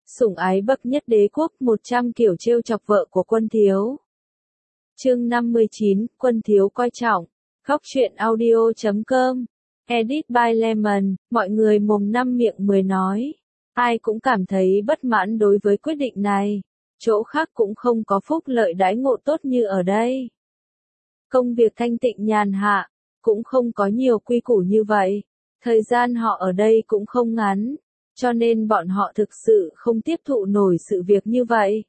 Sủng ái bậc nhất đế quốc, 100 kiểu trêu chọc vợ của Quân Thiếu. Chương 59, Quân Thiếu coi trọng. Góc truyện audio.com. Edit by Lemon. Mọi người mồm năm miệng mười nói. Ai cũng cảm thấy bất mãn đối với quyết định này. Chỗ khác cũng không có phúc lợi đãi ngộ tốt như ở đây. Công việc thanh tịnh nhàn hạ, cũng không có nhiều quy củ như vậy. Thời gian họ ở đây cũng không ngắn, cho nên bọn họ thực sự không tiếp thụ nổi sự việc như vậy.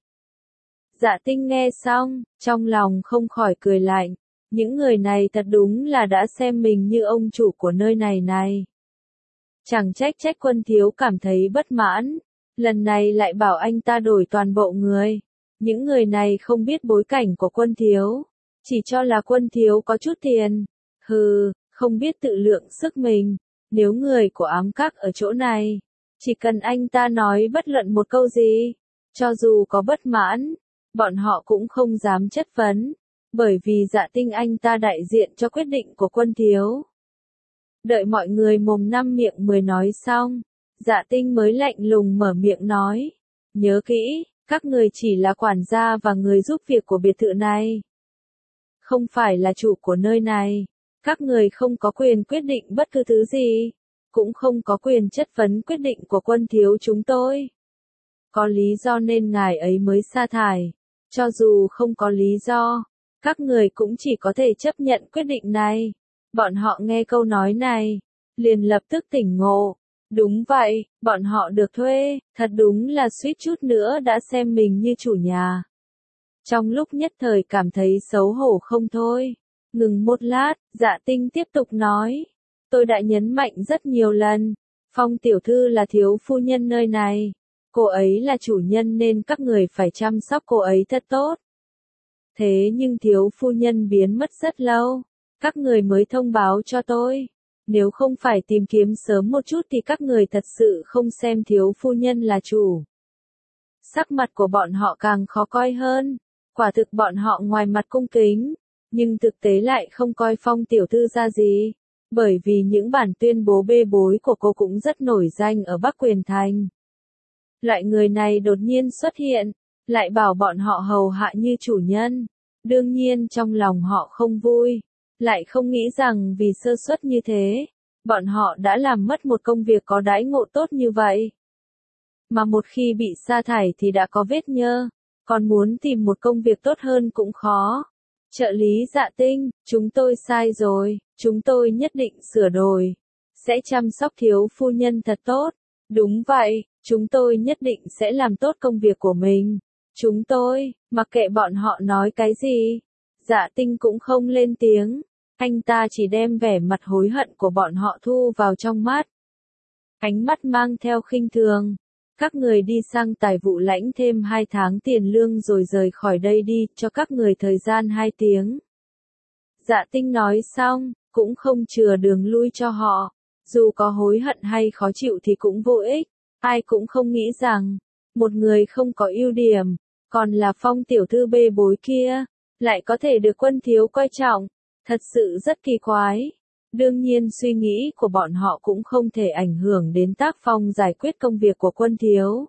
Dạ Tinh nghe xong, trong lòng không khỏi cười lạnh. Những người này thật đúng là đã xem mình như ông chủ của nơi này này. Chẳng trách Quân Thiếu cảm thấy bất mãn. Lần này lại bảo anh ta đổi toàn bộ người. Những người này không biết bối cảnh của Quân Thiếu. Chỉ cho là Quân Thiếu có chút tiền. Hừ, không biết tự lượng sức mình. Nếu người của ám các ở chỗ này, chỉ cần anh ta nói bất luận một câu gì, cho dù có bất mãn, bọn họ cũng không dám chất vấn, bởi vì Dạ Tinh anh ta đại diện cho quyết định của Quân Thiếu. Đợi mọi người mồm năm miệng mười nói xong, Dạ Tinh mới lạnh lùng mở miệng nói, nhớ kỹ, các người chỉ là quản gia và người giúp việc của biệt thự này. Không phải là chủ của nơi này, các người không có quyền quyết định bất cứ thứ gì, cũng không có quyền chất vấn quyết định của Quân Thiếu chúng tôi. Có lý do nên ngài ấy mới sa thải, cho dù không có lý do, các người cũng chỉ có thể chấp nhận quyết định này. Bọn họ nghe câu nói này, liền lập tức tỉnh ngộ. Đúng vậy, bọn họ được thuê, thật đúng là suýt chút nữa đã xem mình như chủ nhà. Trong lúc nhất thời cảm thấy xấu hổ không thôi. Ngừng một lát, Dạ Tinh tiếp tục nói. Tôi đã nhấn mạnh rất nhiều lần, Phong tiểu thư là thiếu phu nhân nơi này. Cô ấy là chủ nhân nên các người phải chăm sóc cô ấy thật tốt. Thế nhưng thiếu phu nhân biến mất rất lâu, các người mới thông báo cho tôi. Nếu không phải tìm kiếm sớm một chút thì các người thật sự không xem thiếu phu nhân là chủ. Sắc mặt của bọn họ càng khó coi hơn. Quả thực bọn họ ngoài mặt cung kính, nhưng thực tế lại không coi Phong tiểu thư ra gì. Bởi vì những bản tuyên bố bê bối của cô cũng rất nổi danh ở Bắc Quyền Thành. Loại người này đột nhiên xuất hiện, lại bảo bọn họ hầu hạ như chủ nhân. Đương nhiên trong lòng họ không vui, lại không nghĩ rằng vì sơ suất như thế, bọn họ đã làm mất một công việc có đãi ngộ tốt như vậy. Mà một khi bị sa thải thì đã có vết nhơ, còn muốn tìm một công việc tốt hơn cũng khó. Trợ lý Dạ Tinh, chúng tôi sai rồi, chúng tôi nhất định sửa đổi, sẽ chăm sóc thiếu phu nhân thật tốt. Đúng vậy, chúng tôi nhất định sẽ làm tốt công việc của mình. Chúng tôi, mặc kệ bọn họ nói cái gì. Dạ Tinh cũng không lên tiếng, anh ta chỉ đem vẻ mặt hối hận của bọn họ thu vào trong mắt. Ánh mắt mang theo khinh thường. Các người đi sang tài vụ lãnh thêm 2 tháng tiền lương rồi rời khỏi đây đi, cho các người thời gian 2 tiếng. Dạ Tinh nói xong, cũng không chừa đường lui cho họ. Dù có hối hận hay khó chịu thì cũng vô ích. Ai cũng không nghĩ rằng, một người không có ưu điểm, còn là Phong tiểu thư bê bối kia, lại có thể được Quân Thiếu coi trọng. Thật sự rất kỳ quái. Đương nhiên suy nghĩ của bọn họ cũng không thể ảnh hưởng đến tác phong giải quyết công việc của Quân Thiếu.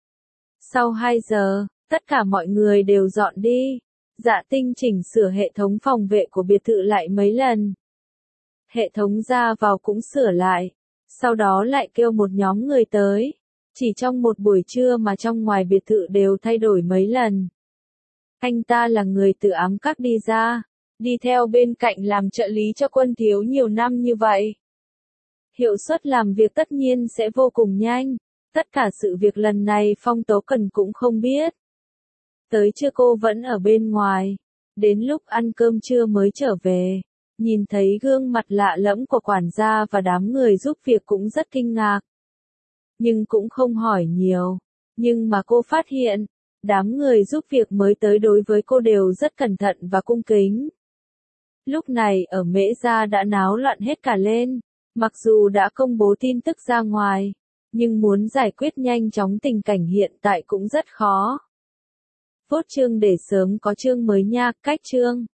Sau 2 giờ, tất cả mọi người đều dọn đi. Dạ Tinh chỉnh sửa hệ thống phòng vệ của biệt thự lại mấy lần. Hệ thống ra vào cũng sửa lại. Sau đó lại kêu một nhóm người tới. Chỉ trong một buổi trưa mà trong ngoài biệt thự đều thay đổi mấy lần. Anh ta là người từ ám các đi ra, đi theo bên cạnh làm trợ lý cho Quân Thiếu nhiều năm như vậy. Hiệu suất làm việc tất nhiên sẽ vô cùng nhanh. Tất cả sự việc lần này Phong Tố Cần cũng không biết. Tới trưa cô vẫn ở bên ngoài. Đến lúc ăn cơm trưa mới trở về. Nhìn thấy gương mặt lạ lẫm của quản gia và đám người giúp việc cũng rất kinh ngạc. Nhưng cũng không hỏi nhiều. Nhưng mà cô phát hiện, đám người giúp việc mới tới đối với cô đều rất cẩn thận và cung kính. Lúc này ở Mễ Gia đã náo loạn hết cả lên. Mặc dù đã công bố tin tức ra ngoài, nhưng muốn giải quyết nhanh chóng tình cảnh hiện tại cũng rất khó. Phốt chương để sớm có chương mới nha, cách chương.